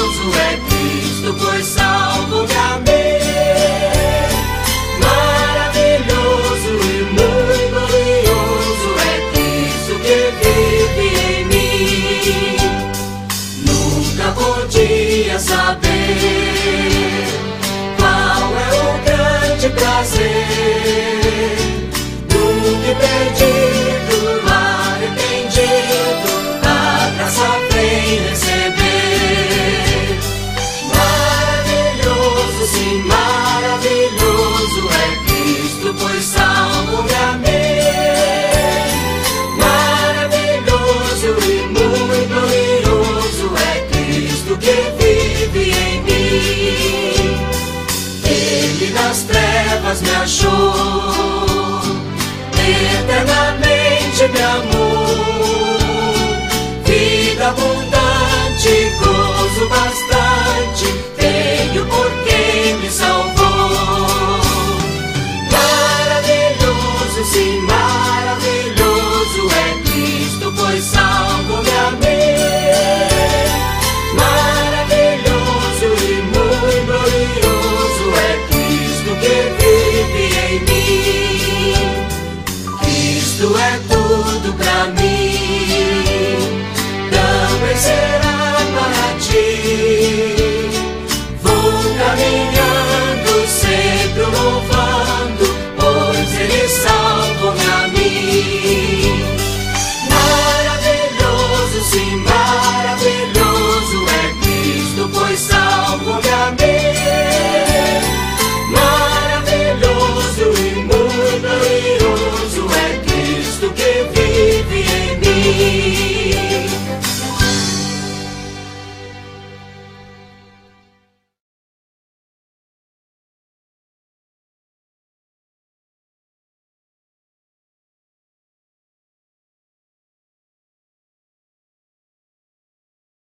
Maravilhoso é Cristo, pois salvo-me a mim. Maravilhoso e muito glorioso é Cristo que vive em mim. Nunca podia saber qual é o grande prazer do que perdido, arrependido, a graça vem receber. Maravilhoso, sim, maravilhoso é Cristo, pois salvo-me a mim. Maravilhoso e muito glorioso é Cristo que vive em mim. Ele das trevas me achou,